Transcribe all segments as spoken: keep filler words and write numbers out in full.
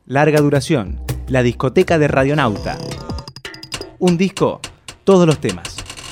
Larga duración, la discoteca de Radionauta. Un disco, todos los temas.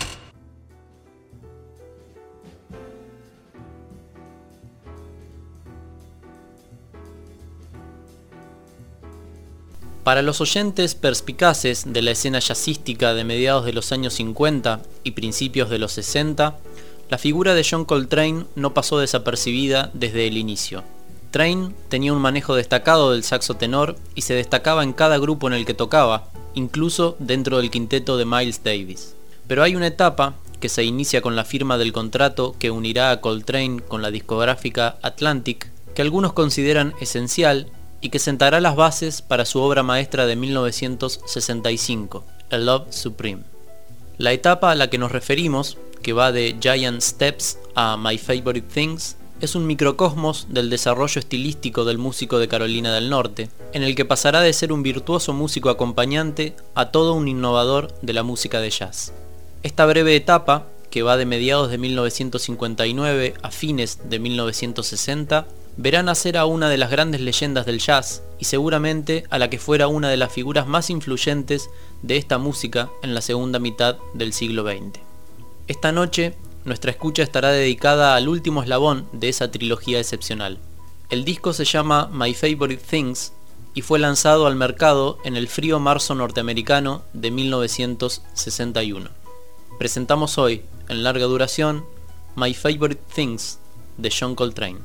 Para los oyentes perspicaces de la escena jazzística de mediados de los años cincuenta y principios de los sesenta, la figura de John Coltrane no pasó desapercibida desde el inicio. Train tenía un manejo destacado del saxo tenor y se destacaba en cada grupo en el que tocaba, incluso dentro del quinteto de Miles Davis. Pero hay una etapa que se inicia con la firma del contrato que unirá a Coltrane con la discográfica Atlantic, que algunos consideran esencial y que sentará las bases para su obra maestra de mil novecientos sesenta y cinco, A Love Supreme. La etapa a la que nos referimos, que va de Giant Steps a My Favorite Things, es un microcosmos del desarrollo estilístico del músico de Carolina del Norte, en el que pasará de ser un virtuoso músico acompañante a todo un innovador de la música de jazz. Esta breve etapa, que va de mediados de mil novecientos cincuenta y nueve a fines de mil novecientos sesenta, verá nacer a una de las grandes leyendas del jazz y seguramente a la que fuera una de las figuras más influyentes de esta música en la segunda mitad del siglo veinte. Esta noche, nuestra escucha estará dedicada al último eslabón de esa trilogía excepcional. El disco se llama My Favorite Things y fue lanzado al mercado en el frío marzo norteamericano de mil novecientos sesenta y uno. Presentamos hoy, en larga duración, My Favorite Things de John Coltrane.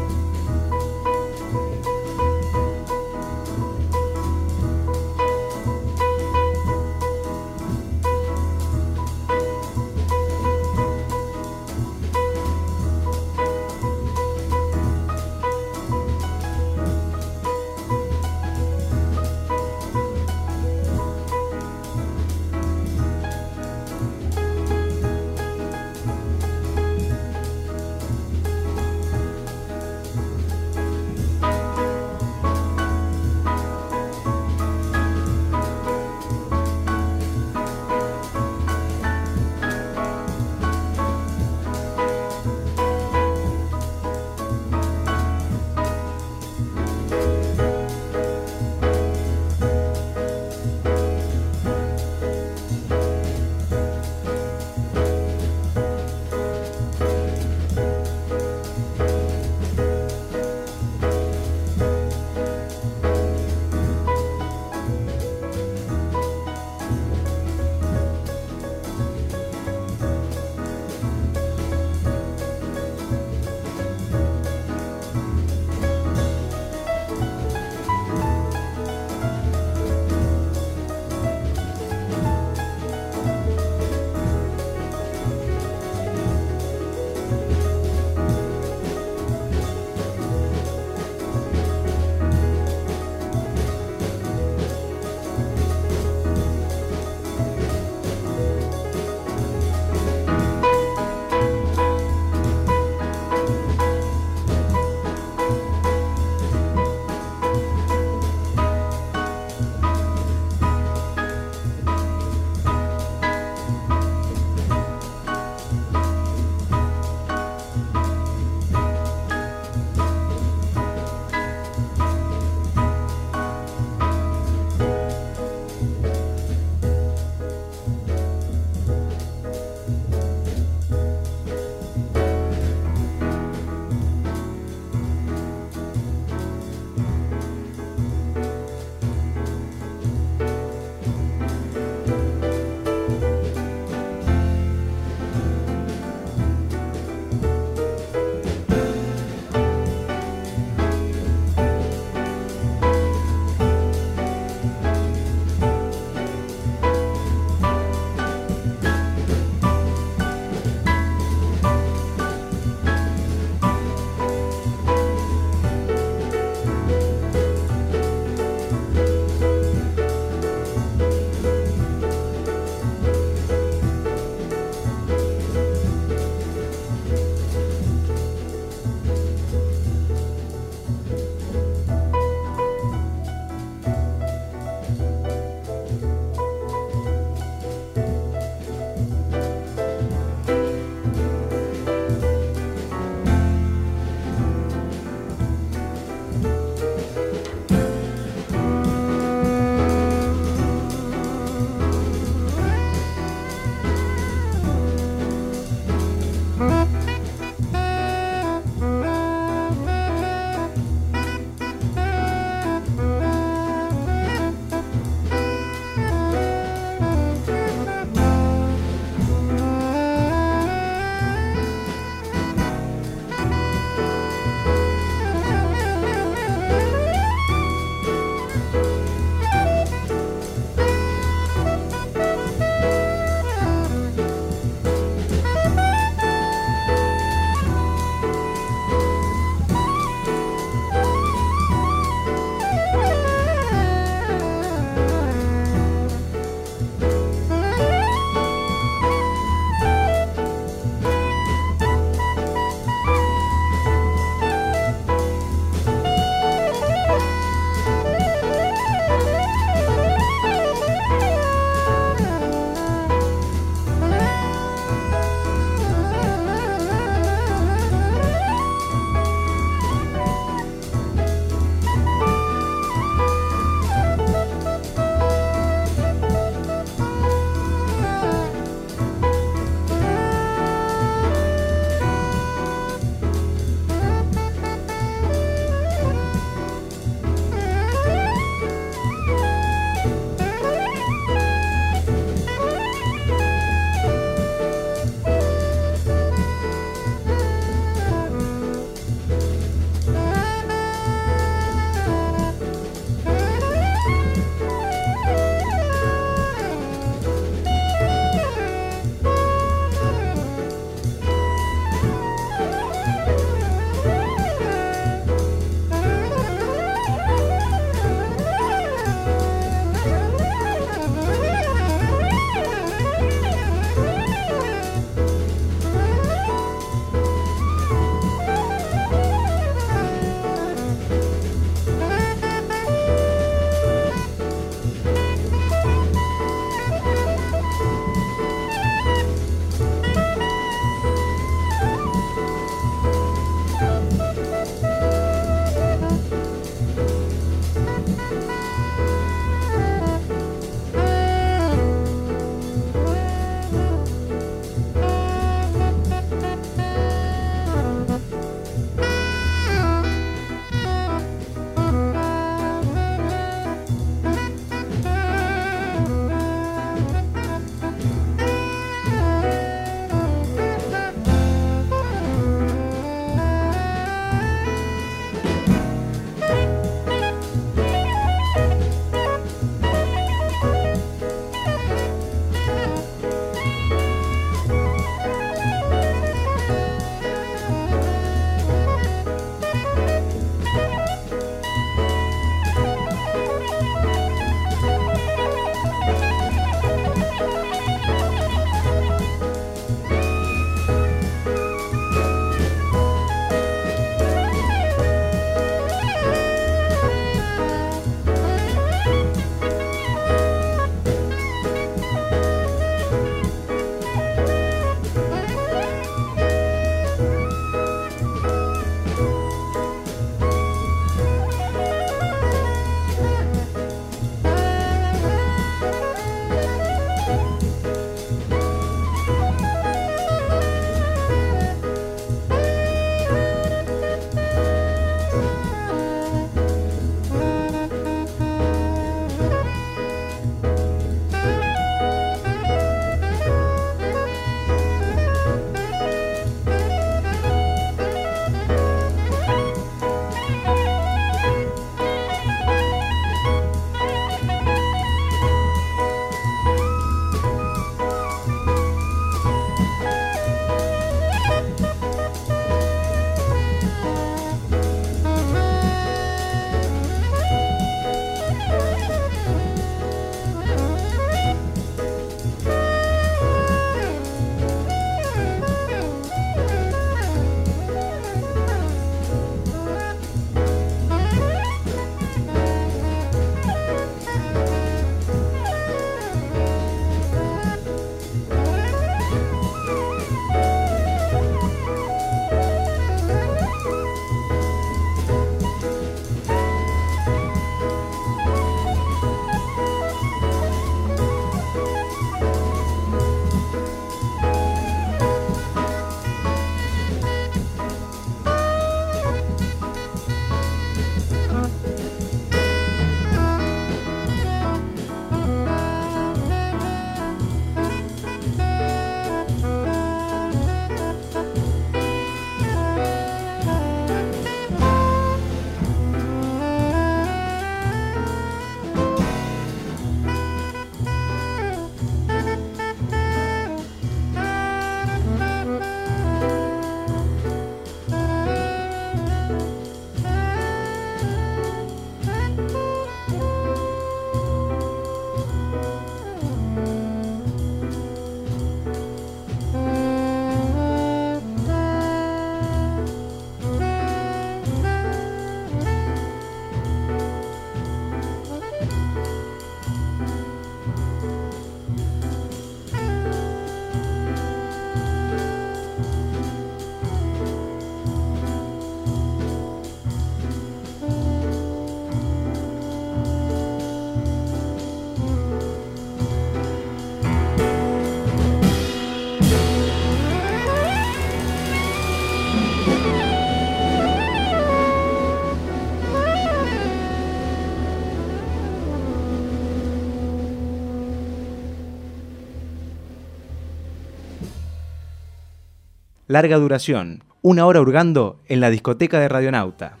Larga duración, una hora hurgando en la discoteca de Radionauta.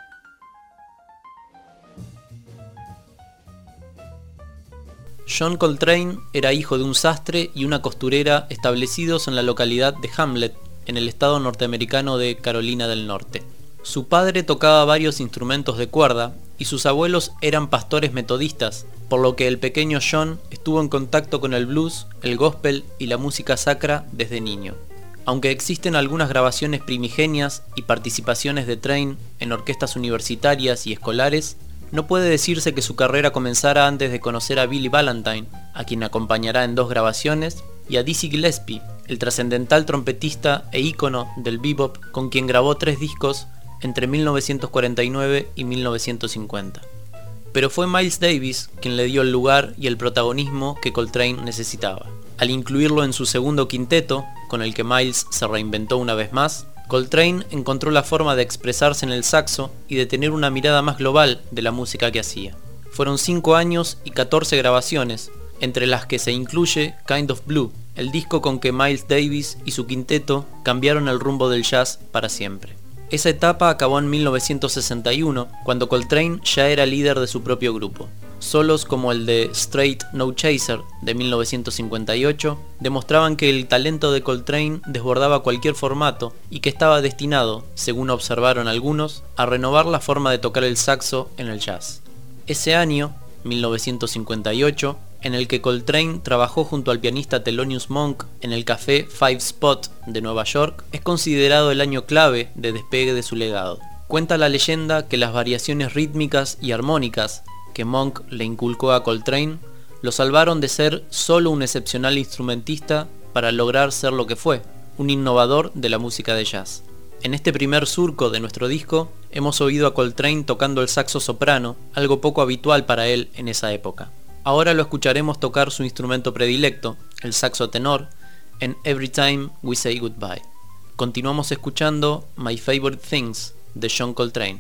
John Coltrane era hijo de un sastre y una costurera establecidos en la localidad de Hamlet, en el estado norteamericano de Carolina del Norte. Su padre tocaba varios instrumentos de cuerda y sus abuelos eran pastores metodistas, por lo que el pequeño John estuvo en contacto con el blues, el gospel y la música sacra desde niño. Aunque existen algunas grabaciones primigenias y participaciones de Train en orquestas universitarias y escolares, no puede decirse que su carrera comenzara antes de conocer a Billy Valentine, a quien acompañará en dos grabaciones, y a Dizzy Gillespie, el trascendental trompetista e ícono del bebop con quien grabó tres discos entre mil novecientos cuarenta y nueve y mil novecientos cincuenta. Pero fue Miles Davis quien le dio el lugar y el protagonismo que Coltrane necesitaba. Al incluirlo en su segundo quinteto, con el que Miles se reinventó una vez más, Coltrane encontró la forma de expresarse en el saxo y de tener una mirada más global de la música que hacía. Fueron cinco años y catorce grabaciones, entre las que se incluye Kind of Blue, el disco con que Miles Davis y su quinteto cambiaron el rumbo del jazz para siempre. Esa etapa acabó en mil novecientos sesenta y uno, cuando Coltrane ya era líder de su propio grupo. Solos como el de Straight No Chaser de mil novecientos cincuenta y ocho demostraban que el talento de Coltrane desbordaba cualquier formato y que estaba destinado, según observaron algunos, a renovar la forma de tocar el saxo en el jazz. Ese año, mil novecientos cincuenta y ocho, en el que Coltrane trabajó junto al pianista Thelonious Monk en el café Five Spot de Nueva York, es considerado el año clave de despegue de su legado. Cuenta la leyenda que las variaciones rítmicas y armónicas que Monk le inculcó a Coltrane lo salvaron de ser solo un excepcional instrumentista para lograr ser lo que fue, un innovador de la música de jazz. En este primer surco de nuestro disco hemos oído a Coltrane tocando el saxo soprano, algo poco habitual para él en esa época. Ahora lo escucharemos tocar su instrumento predilecto, el saxo tenor, en Every Time We Say Goodbye. Continuamos escuchando My Favorite Things de John Coltrane.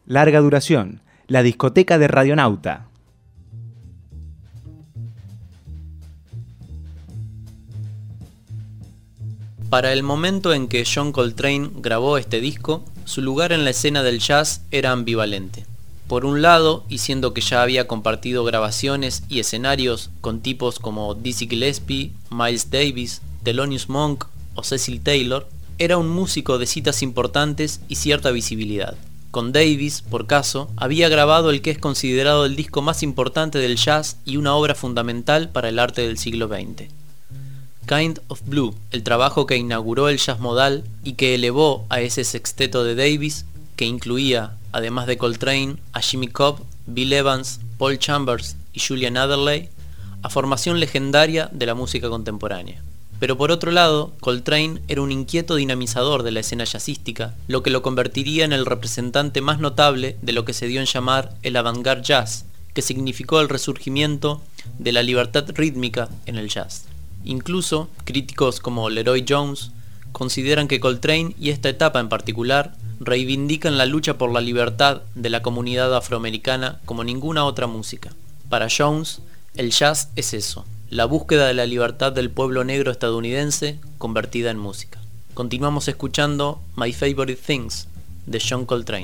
Larga duración, la discoteca de Radionauta. Para el momento en que John Coltrane grabó este disco, su lugar en la escena del jazz era ambivalente. Por un lado, y siendo que ya había compartido grabaciones y escenarios con tipos como Dizzy Gillespie, Miles Davis, Thelonious Monk o Cecil Taylor, era un músico de citas importantes y cierta visibilidad. Con Davis, por caso, había grabado el que es considerado el disco más importante del jazz y una obra fundamental para el arte del siglo veinte. Kind of Blue, el trabajo que inauguró el jazz modal y que elevó a ese sexteto de Davis, que incluía, además de Coltrane, a Jimmy Cobb, Bill Evans, Paul Chambers y Julian Adderley, a formación legendaria de la música contemporánea. Pero por otro lado, Coltrane era un inquieto dinamizador de la escena jazzística, lo que lo convertiría en el representante más notable de lo que se dio en llamar el avant-garde jazz, que significó el resurgimiento de la libertad rítmica en el jazz. Incluso, críticos como Leroy Jones consideran que Coltrane y esta etapa en particular reivindican la lucha por la libertad de la comunidad afroamericana como ninguna otra música. Para Jones, el jazz es eso, la búsqueda de la libertad del pueblo negro estadounidense convertida en música. Continuamos escuchando My Favorite Things de John Coltrane.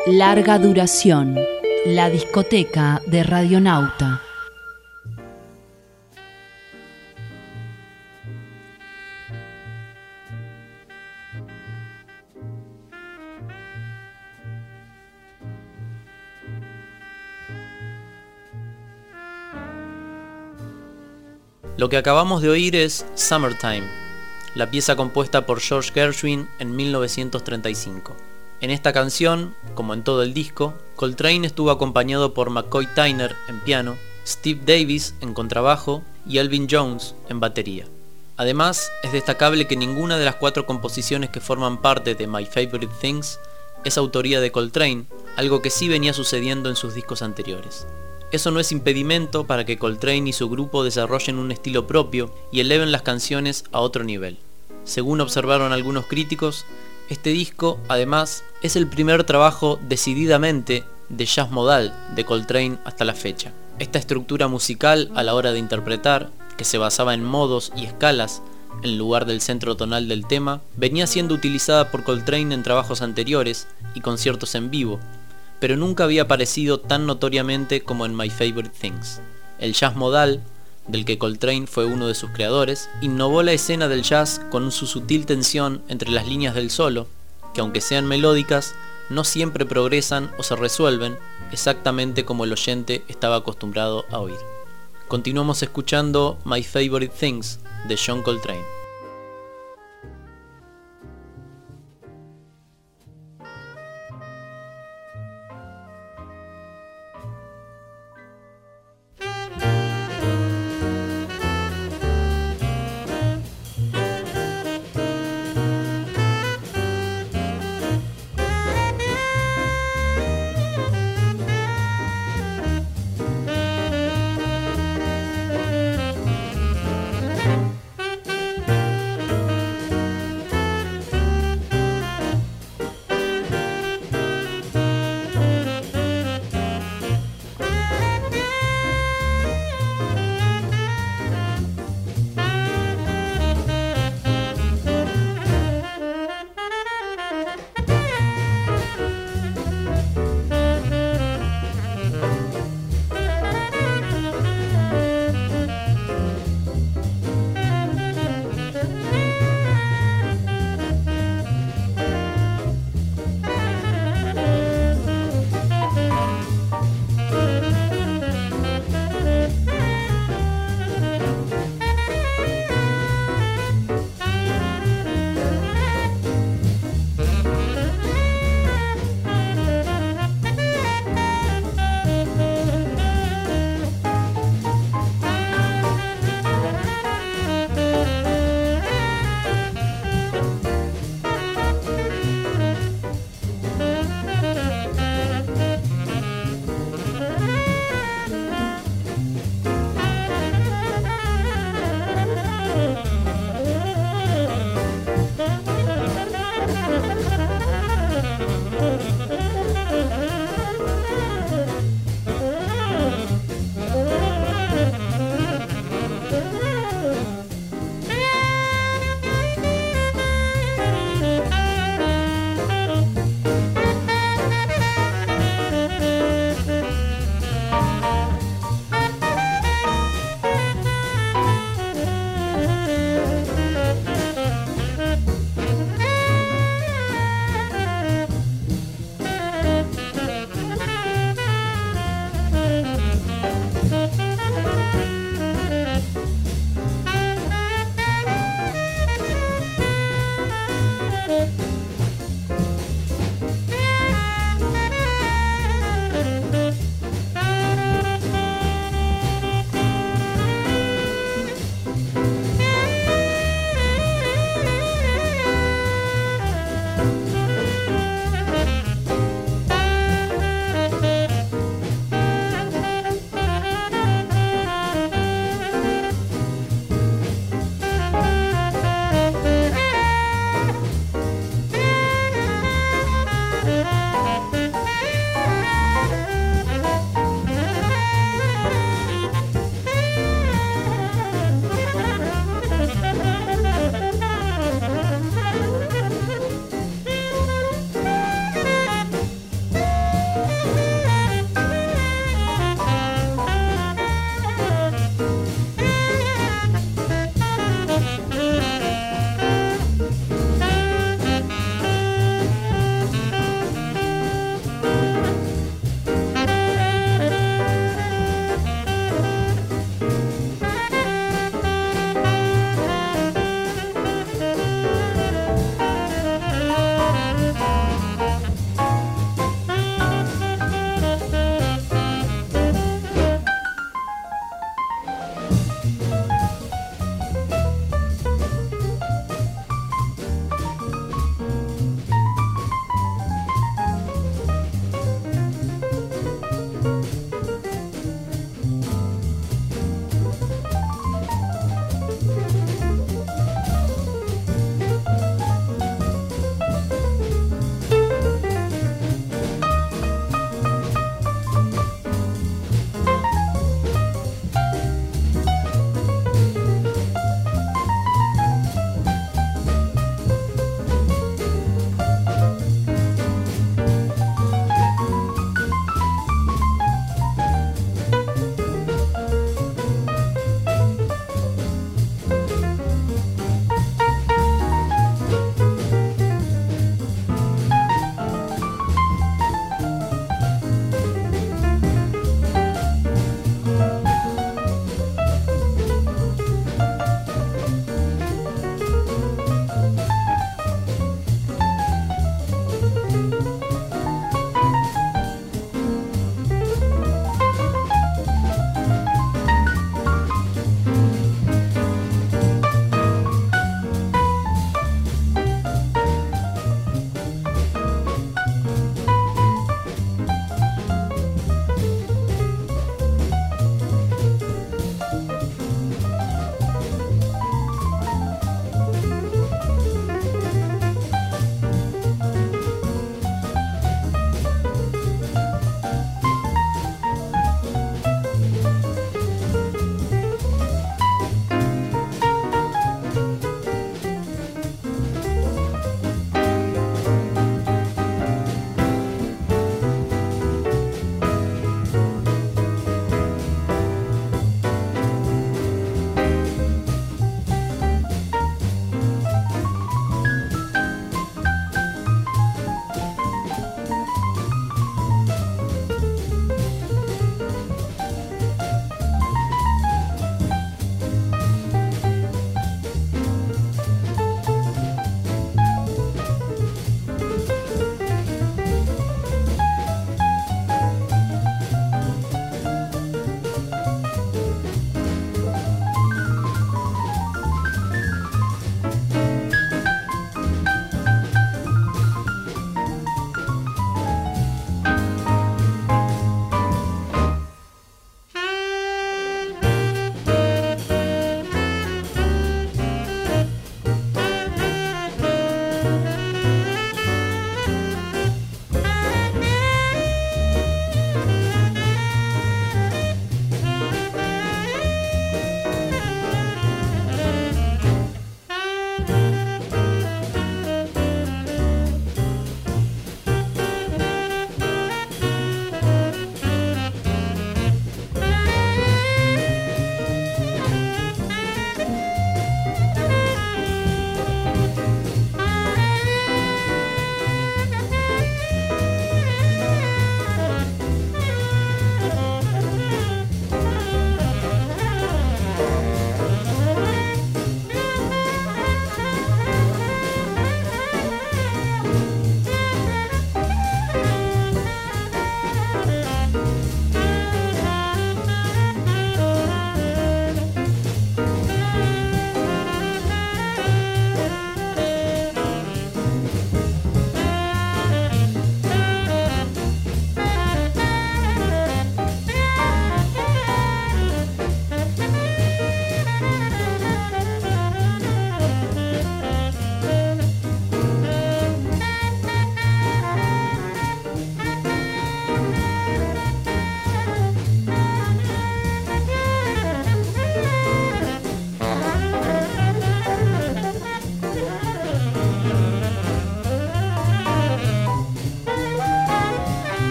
Larga duración. La discoteca de Radionauta. Lo que acabamos de oír es Summertime, la pieza compuesta por George Gershwin en mil novecientos treinta y cinco. En esta canción, como en todo el disco, Coltrane estuvo acompañado por McCoy Tyner en piano, Steve Davis en contrabajo y Elvin Jones en batería. Además, es destacable que ninguna de las cuatro composiciones que forman parte de My Favorite Things es autoría de Coltrane, algo que sí venía sucediendo en sus discos anteriores. Eso no es impedimento para que Coltrane y su grupo desarrollen un estilo propio y eleven las canciones a otro nivel. Según observaron algunos críticos, este disco, además, es el primer trabajo decididamente de jazz modal de Coltrane hasta la fecha. Esta estructura musical a la hora de interpretar, que se basaba en modos y escalas en lugar del centro tonal del tema, venía siendo utilizada por Coltrane en trabajos anteriores y conciertos en vivo, pero nunca había aparecido tan notoriamente como en My Favorite Things. El jazz modal, del que Coltrane fue uno de sus creadores, innovó la escena del jazz con su sutil tensión entre las líneas del solo, que aunque sean melódicas, no siempre progresan o se resuelven exactamente como el oyente estaba acostumbrado a oír. Continuamos escuchando My Favorite Things de John Coltrane.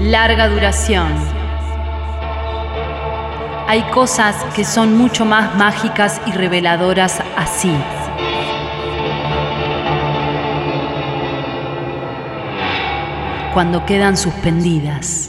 Larga duración. Hay cosas que son mucho más mágicas y reveladoras así. Cuando quedan suspendidas.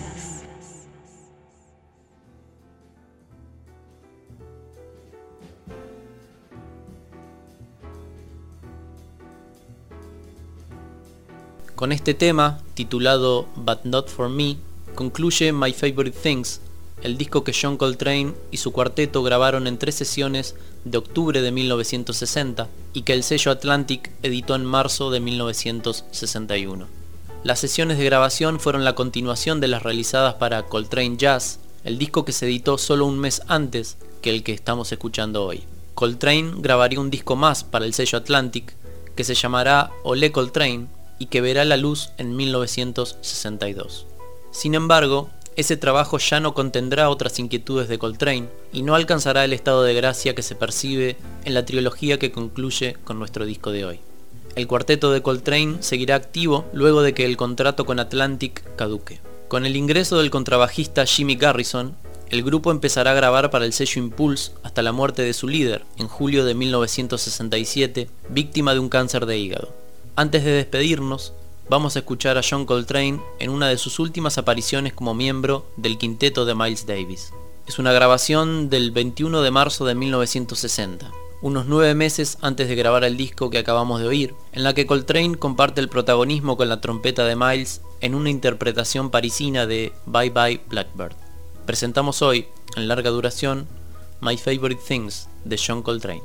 Con este tema, titulado But Not For Me, concluye My Favorite Things, el disco que John Coltrane y su cuarteto grabaron en tres sesiones de octubre de mil novecientos sesenta y que el sello Atlantic editó en marzo de mil novecientos sesenta y uno. Las sesiones de grabación fueron la continuación de las realizadas para Coltrane Jazz, el disco que se editó solo un mes antes que el que estamos escuchando hoy. Coltrane grabaría un disco más para el sello Atlantic que se llamará Ole Coltrane y que verá la luz en mil novecientos sesenta y dos. Sin embargo, ese trabajo ya no contendrá otras inquietudes de Coltrane y no alcanzará el estado de gracia que se percibe en la trilogía que concluye con nuestro disco de hoy. El cuarteto de Coltrane seguirá activo luego de que el contrato con Atlantic caduque. Con el ingreso del contrabajista Jimmy Garrison, el grupo empezará a grabar para el sello Impulse hasta la muerte de su líder, en julio de mil novecientos sesenta y siete, víctima de un cáncer de hígado. Antes de despedirnos, vamos a escuchar a John Coltrane en una de sus últimas apariciones como miembro del quinteto de Miles Davis. Es una grabación del veintiuno de marzo de mil novecientos sesenta, unos nueve meses antes de grabar el disco que acabamos de oír, en la que Coltrane comparte el protagonismo con la trompeta de Miles en una interpretación parisina de Bye Bye Blackbird. Presentamos hoy, en larga duración, My Favorite Things de John Coltrane.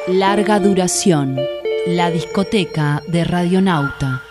Larga duración. La discoteca de Radionauta.